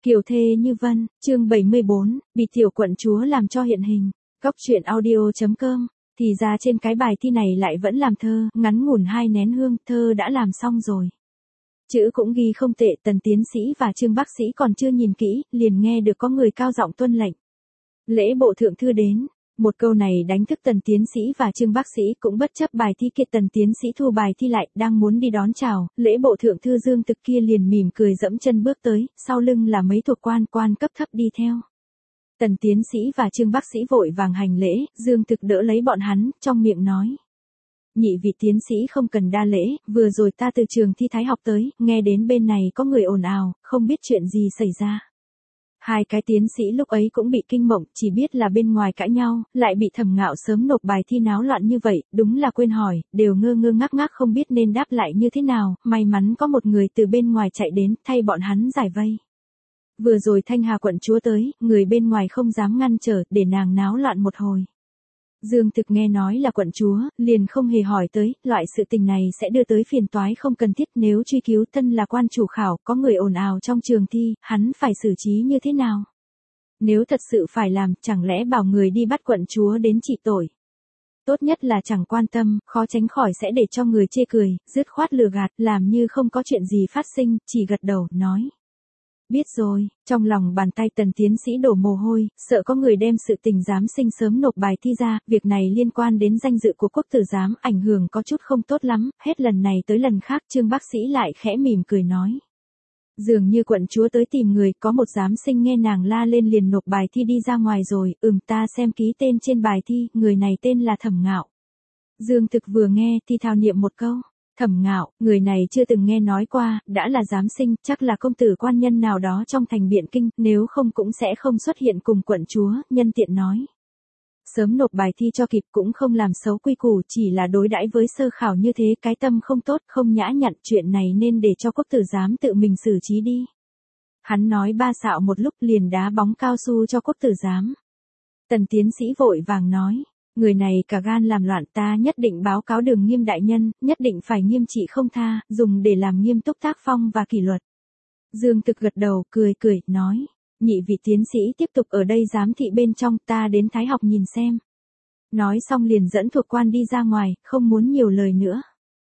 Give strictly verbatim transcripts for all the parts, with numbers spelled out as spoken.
Kiều thê như vân, chương bảy mươi bốn, bị tiểu quận chúa làm cho hiện hình. Góc truyện audio.com. Thì ra trên cái bài thi này lại vẫn làm thơ, ngắn ngủn hai nén hương, thơ đã làm xong rồi. Chữ cũng ghi không tệ, Tần tiến sĩ và Trương bác sĩ còn chưa nhìn kỹ, liền nghe được có người cao giọng tuân lệnh. Lễ bộ thượng thư đến. Một câu này đánh thức Tần tiến sĩ và Trương bác sĩ, cũng bất chấp bài thi kia. Tần tiến sĩ thu bài thi lại, đang muốn đi đón chào, lễ bộ thượng thư Dương Thực kia liền mỉm cười dẫm chân bước tới, sau lưng là mấy thuộc quan quan cấp thấp đi theo. Tần tiến sĩ và Trương bác sĩ vội vàng hành lễ, Dương Thực đỡ lấy bọn hắn, trong miệng nói: Nhị vị tiến sĩ không cần đa lễ, vừa rồi ta từ trường thi thái học tới, nghe đến bên này có người ồn ào, không biết chuyện gì xảy ra. Hai cái tiến sĩ lúc ấy cũng bị kinh mộng, chỉ biết là bên ngoài cãi nhau, lại bị Thẩm Ngạo sớm nộp bài thi náo loạn như vậy, đúng là quên hỏi, đều ngơ ngơ ngác ngác không biết nên đáp lại như thế nào, may mắn có một người từ bên ngoài chạy đến, thay bọn hắn giải vây. Vừa rồi Thanh Hà quận chúa tới, người bên ngoài không dám ngăn trở, để nàng náo loạn một hồi. Dương Thực nghe nói là quận chúa, liền không hề hỏi tới, loại sự tình này sẽ đưa tới phiền toái không cần thiết, nếu truy cứu thân là quan chủ khảo, có người ồn ào trong trường thi, hắn phải xử trí như thế nào? Nếu thật sự phải làm, chẳng lẽ bảo người đi bắt quận chúa đến trị tội? Tốt nhất là chẳng quan tâm, khó tránh khỏi sẽ để cho người chê cười, dứt khoát lừa gạt, làm như không có chuyện gì phát sinh, chỉ gật đầu, nói. Biết rồi, trong lòng bàn tay Tần tiến sĩ đổ mồ hôi, sợ có người đem sự tình giám sinh sớm nộp bài thi ra, việc này liên quan đến danh dự của quốc tử giám, ảnh hưởng có chút không tốt lắm, hết lần này tới lần khác Trương bác sĩ lại khẽ mỉm cười nói. Dường như quận chúa tới tìm người, có một giám sinh nghe nàng la lên liền nộp bài thi đi ra ngoài rồi, ừm ta xem ký tên trên bài thi, người này tên là Thẩm Ngạo. Dương Thực vừa nghe thì thào niệm một câu. Thẩm Ngạo, người này chưa từng nghe nói qua, đã là giám sinh, chắc là công tử quan nhân nào đó trong thành Biện Kinh, nếu không cũng sẽ không xuất hiện cùng quận chúa, nhân tiện nói. Sớm nộp bài thi cho kịp cũng không làm xấu quy củ, chỉ là đối đãi với sơ khảo như thế, cái tâm không tốt, không nhã nhặn, chuyện này nên để cho quốc tử giám tự mình xử trí đi. Hắn nói ba xạo một lúc liền đá bóng cao su cho quốc tử giám. Tần tiến sĩ vội vàng nói. Người này cả gan làm loạn, ta nhất định báo cáo Đường Nghiêm đại nhân, nhất định phải nghiêm trị không tha, dùng để làm nghiêm túc tác phong và kỷ luật. Dương Thực gật đầu, cười cười, nói, nhị vị tiến sĩ tiếp tục ở đây giám thị bên trong, ta đến thái học nhìn xem. Nói xong liền dẫn thuộc quan đi ra ngoài, không muốn nhiều lời nữa.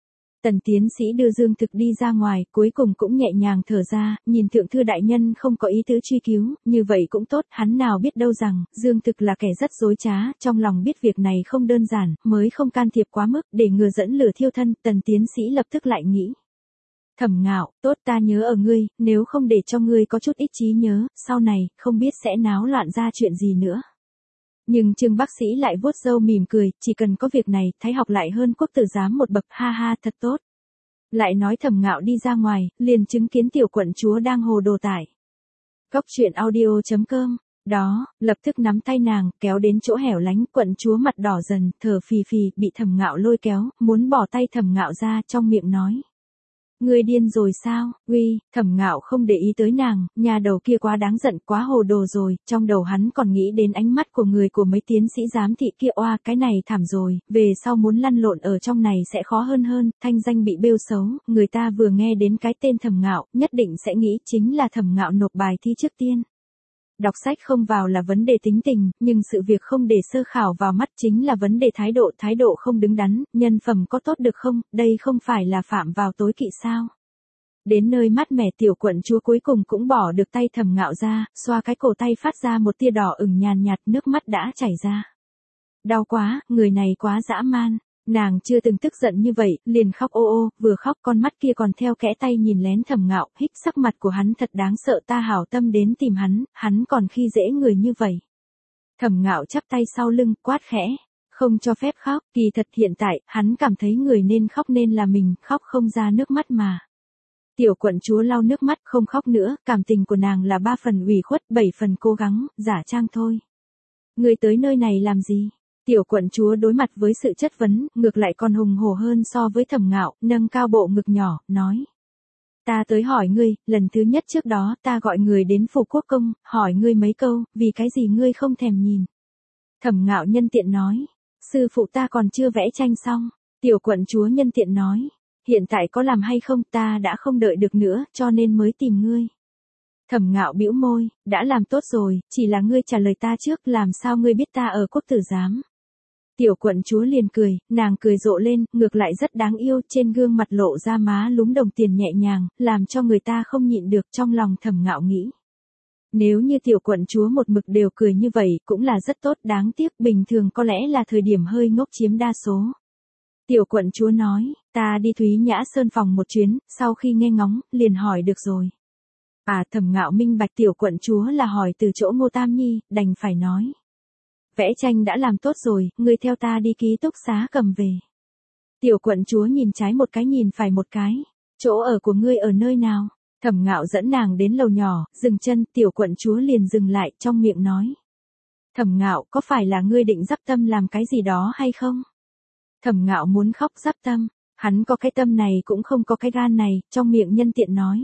Tần tiến sĩ đưa Dương Thực đi ra ngoài, cuối cùng cũng nhẹ nhàng thở ra, nhìn thượng thư đại nhân không có ý tứ truy cứu, như vậy cũng tốt, hắn nào biết đâu rằng, Dương Thực là kẻ rất dối trá, trong lòng biết việc này không đơn giản, mới không can thiệp quá mức, để ngừa dẫn lửa thiêu thân, Tần tiến sĩ lập tức lại nghĩ. Thẩm Ngạo, tốt ta nhớ ở ngươi, nếu không để cho ngươi có chút ít trí nhớ, sau này, không biết sẽ náo loạn ra chuyện gì nữa. Nhưng Trương bác sĩ lại vuốt râu mỉm cười, chỉ cần có việc này, thái học lại hơn quốc tử giám một bậc, ha ha, thật tốt. Lại nói Thẩm Ngạo đi ra ngoài, liền chứng kiến tiểu quận chúa đang hồ đồ tải. Góc truyện audio.com, đó, lập tức nắm tay nàng, kéo đến chỗ hẻo lánh, quận chúa mặt đỏ dần, thở phì phì, bị Thẩm Ngạo lôi kéo, muốn bỏ tay Thẩm Ngạo ra, trong miệng nói. Ngươi điên rồi sao, uy, Thẩm Ngạo không để ý tới nàng, nhà đầu kia quá đáng giận, quá hồ đồ rồi, trong đầu hắn còn nghĩ đến ánh mắt của người của mấy tiến sĩ giám thị kia, oa, cái này thảm rồi, về sau muốn lăn lộn ở trong này sẽ khó hơn hơn, thanh danh bị bêu xấu, người ta vừa nghe đến cái tên Thẩm Ngạo, nhất định sẽ nghĩ chính là Thẩm Ngạo nộp bài thi trước tiên. Đọc sách không vào là vấn đề tính tình, nhưng sự việc không để sơ khảo vào mắt chính là vấn đề thái độ, thái độ không đứng đắn, nhân phẩm có tốt được không, đây không phải là phạm vào tối kỵ sao. Đến nơi mát mẻ tiểu quận chúa cuối cùng cũng bỏ được tay Thẩm Ngạo ra, xoa cái cổ tay phát ra một tia đỏ ửng nhàn nhạt, nước mắt đã chảy ra. Đau quá, người này quá dã man. Nàng chưa từng tức giận như vậy, liền khóc ô ô, vừa khóc con mắt kia còn theo kẽ tay nhìn lén Thẩm Ngạo, hít sắc mặt của hắn thật đáng sợ, ta hảo tâm đến tìm hắn, hắn còn khi dễ người như vậy. Thẩm Ngạo chắp tay sau lưng, quát khẽ, không cho phép khóc, kỳ thật hiện tại, hắn cảm thấy người nên khóc nên là mình, khóc không ra nước mắt mà. Tiểu quận chúa lau nước mắt, không khóc nữa, cảm tình của nàng là ba phần ủy khuất, bảy phần cố gắng, giả trang thôi. Người tới nơi này làm gì? Tiểu quận chúa đối mặt với sự chất vấn, ngược lại còn hùng hổ hơn so với Thẩm Ngạo, nâng cao bộ ngực nhỏ, nói. Ta tới hỏi ngươi, lần thứ nhất trước đó ta gọi người đến phủ quốc công, hỏi ngươi mấy câu, vì cái gì ngươi không thèm nhìn. Thẩm Ngạo nhân tiện nói, sư phụ ta còn chưa vẽ tranh xong. Tiểu quận chúa nhân tiện nói, hiện tại có làm hay không ta đã không đợi được nữa, cho nên mới tìm ngươi. Thẩm Ngạo bĩu môi, đã làm tốt rồi, chỉ là ngươi trả lời ta trước, làm sao ngươi biết ta ở quốc tử giám. Tiểu quận chúa liền cười, nàng cười rộ lên, ngược lại rất đáng yêu, trên gương mặt lộ ra má lúm đồng tiền nhẹ nhàng, làm cho người ta không nhịn được, trong lòng Thẩm Ngạo nghĩ. Nếu như tiểu quận chúa một mực đều cười như vậy cũng là rất tốt, đáng tiếc bình thường có lẽ là thời điểm hơi ngốc chiếm đa số. Tiểu quận chúa nói, ta đi Thúy Nhã Sơn phòng một chuyến, sau khi nghe ngóng, liền hỏi được rồi. À, Thẩm Ngạo minh bạch tiểu quận chúa là hỏi từ chỗ Ngô Tam Nhi, đành phải nói. Vẽ tranh đã làm tốt rồi, ngươi theo ta đi ký túc xá cầm về. Tiểu quận chúa nhìn trái một cái nhìn phải một cái, chỗ ở của ngươi ở nơi nào? Thẩm Ngạo dẫn nàng đến lầu nhỏ, dừng chân, tiểu quận chúa liền dừng lại, trong miệng nói. Thẩm Ngạo, có phải là ngươi định dắp tâm làm cái gì đó hay không? Thẩm Ngạo muốn khóc dắp tâm, hắn có cái tâm này cũng không có cái gan này, trong miệng nhân tiện nói.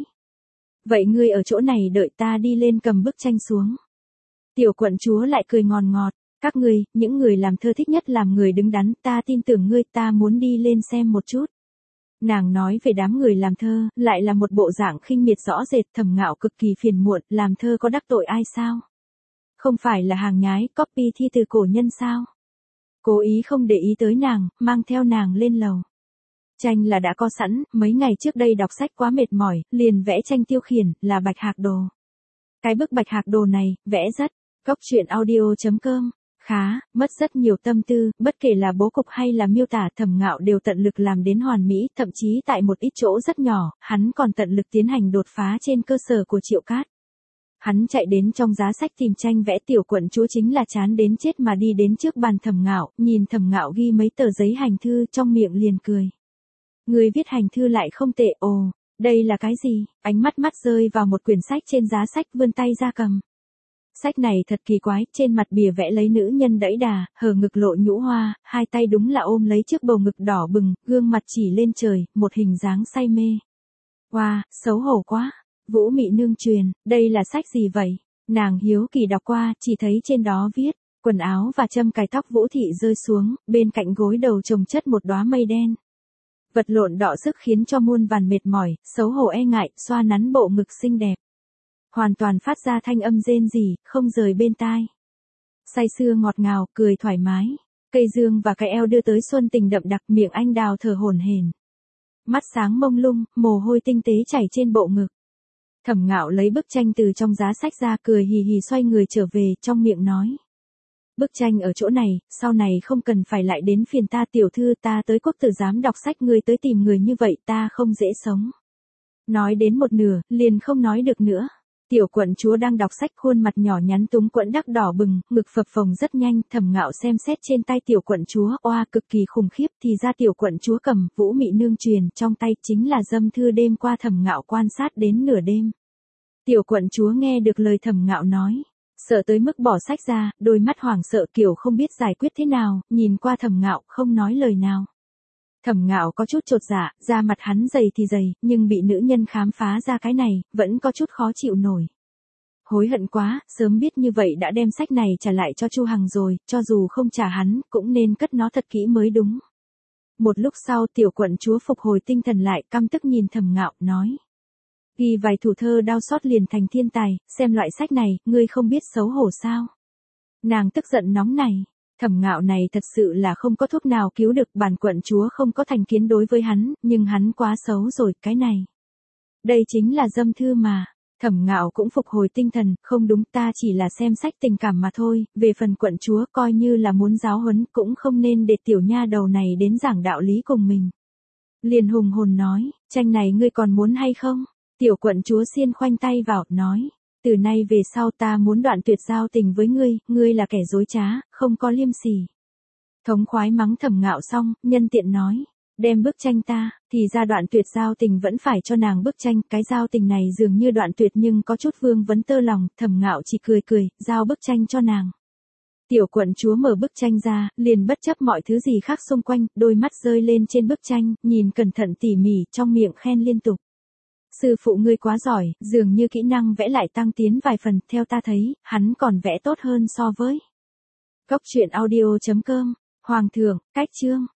Vậy ngươi ở chỗ này đợi ta đi lên cầm bức tranh xuống. Tiểu quận chúa lại cười ngòn ngọt, các ngươi, những người làm thơ thích nhất làm người đứng đắn, ta tin tưởng ngươi, ta muốn đi lên xem một chút. Nàng nói về đám người làm thơ, lại là một bộ dạng khinh miệt rõ rệt. Thẩm Ngạo cực kỳ phiền muộn, làm thơ có đắc tội ai sao? Không phải là hàng nhái, copy thi từ cổ nhân sao? Cố ý không để ý tới nàng, mang theo nàng lên lầu. Tranh là đã có sẵn, mấy ngày trước đây đọc sách quá mệt mỏi, liền vẽ tranh tiêu khiển, là Bạch Hạc Đồ. Cái bức Bạch Hạc Đồ này, vẽ rất, góc truyện audio chấm com. Khá, mất rất nhiều tâm tư, bất kể là bố cục hay là miêu tả, Thẩm Ngạo đều tận lực làm đến hoàn mỹ, thậm chí tại một ít chỗ rất nhỏ, hắn còn tận lực tiến hành đột phá trên cơ sở của Triệu Cát. Hắn chạy đến trong giá sách tìm tranh vẽ, tiểu quận chúa chính là chán đến chết mà đi đến trước bàn Thẩm Ngạo, nhìn Thẩm Ngạo ghi mấy tờ giấy hành thư, trong miệng liền cười. Người viết hành thư lại không tệ, ồ, đây là cái gì? Ánh mắt mắt rơi vào một quyển sách trên giá sách, vươn tay ra cầm. Sách này thật kỳ quái, trên mặt bìa vẽ lấy nữ nhân đẫy đà, hở ngực lộ nhũ hoa, hai tay đúng là ôm lấy trước bầu ngực đỏ bừng, gương mặt chỉ lên trời, một hình dáng say mê. Wow, xấu hổ quá. Vũ Mị Nương truyền, đây là sách gì vậy? Nàng hiếu kỳ đọc qua, chỉ thấy trên đó viết, quần áo và châm cài tóc Vũ Thị rơi xuống, bên cạnh gối đầu chồng chất một đóa mây đen. Vật lộn đọ sức khiến cho muôn vàn mệt mỏi, xấu hổ e ngại, xoa nắn bộ ngực xinh đẹp. Hoàn toàn phát ra thanh âm rên rỉ, không rời bên tai. Say sưa ngọt ngào, cười thoải mái. Cây dương và cái eo đưa tới xuân tình đậm đặc, miệng anh đào thở hổn hển. Mắt sáng mông lung, mồ hôi tinh tế chảy trên bộ ngực. Thẩm Ngạo lấy bức tranh từ trong giá sách ra, cười hì hì xoay người trở về, trong miệng nói. Bức tranh ở chỗ này, sau này không cần phải lại đến phiền ta, tiểu thư, ta tới quốc tử giám đọc sách, ngươi tới tìm người như vậy, ta không dễ sống. Nói đến một nửa, liền không nói được nữa. Tiểu quận chúa đang đọc sách, khuôn mặt nhỏ nhắn túng quẫn đắc đỏ bừng, ngực phập phồng rất nhanh. Thẩm Ngạo xem xét trên tay tiểu quận chúa, oa, cực kỳ khủng khiếp, thì ra tiểu quận chúa cầm Vũ Mị Nương truyền trong tay chính là dâm thư đêm qua Thẩm Ngạo quan sát đến nửa đêm. Tiểu quận chúa nghe được lời Thẩm Ngạo nói, sợ tới mức bỏ sách ra, đôi mắt hoảng sợ kiểu không biết giải quyết thế nào, nhìn qua Thẩm Ngạo, không nói lời nào. Thẩm Ngạo có chút chột dạ, da mặt hắn dày thì dày, nhưng bị nữ nhân khám phá ra cái này, vẫn có chút khó chịu nổi. Hối hận quá, sớm biết như vậy đã đem sách này trả lại cho Chu Hằng rồi, cho dù không trả hắn, cũng nên cất nó thật kỹ mới đúng. Một lúc sau tiểu quận chúa phục hồi tinh thần lại, căm tức nhìn Thẩm Ngạo, nói. Ghi vài thủ thơ đau xót liền thành thiên tài, xem loại sách này, ngươi không biết xấu hổ sao? Nàng tức giận nóng này. Thẩm Ngạo này thật sự là không có thuốc nào cứu được, bản quận chúa không có thành kiến đối với hắn, nhưng hắn quá xấu rồi, cái này. Đây chính là dâm thư mà. Thẩm Ngạo cũng phục hồi tinh thần, không đúng, ta chỉ là xem sách tình cảm mà thôi, về phần quận chúa coi như là muốn giáo huấn cũng không nên để tiểu nha đầu này đến giảng đạo lý cùng mình. Liền hùng hồn nói, tranh này ngươi còn muốn hay không? Tiểu quận chúa xiên khoanh tay vào, nói. Từ nay về sau ta muốn đoạn tuyệt giao tình với ngươi, ngươi là kẻ dối trá, không có liêm sỉ. Thống khoái mắng Thẩm Ngạo xong, nhân tiện nói, đem bức tranh ta, thì ra đoạn tuyệt giao tình vẫn phải cho nàng bức tranh, cái giao tình này dường như đoạn tuyệt nhưng có chút vương vấn tơ lòng, Thẩm Ngạo chỉ cười cười, giao bức tranh cho nàng. Tiểu quận chúa mở bức tranh ra, liền bất chấp mọi thứ gì khác xung quanh, đôi mắt rơi lên trên bức tranh, nhìn cẩn thận tỉ mỉ, trong miệng khen liên tục. Sư phụ ngươi quá giỏi, dường như kỹ năng vẽ lại tăng tiến vài phần, theo ta thấy, hắn còn vẽ tốt hơn so với. Góc truyện audio chấm com, Hoàng thượng, cách chương.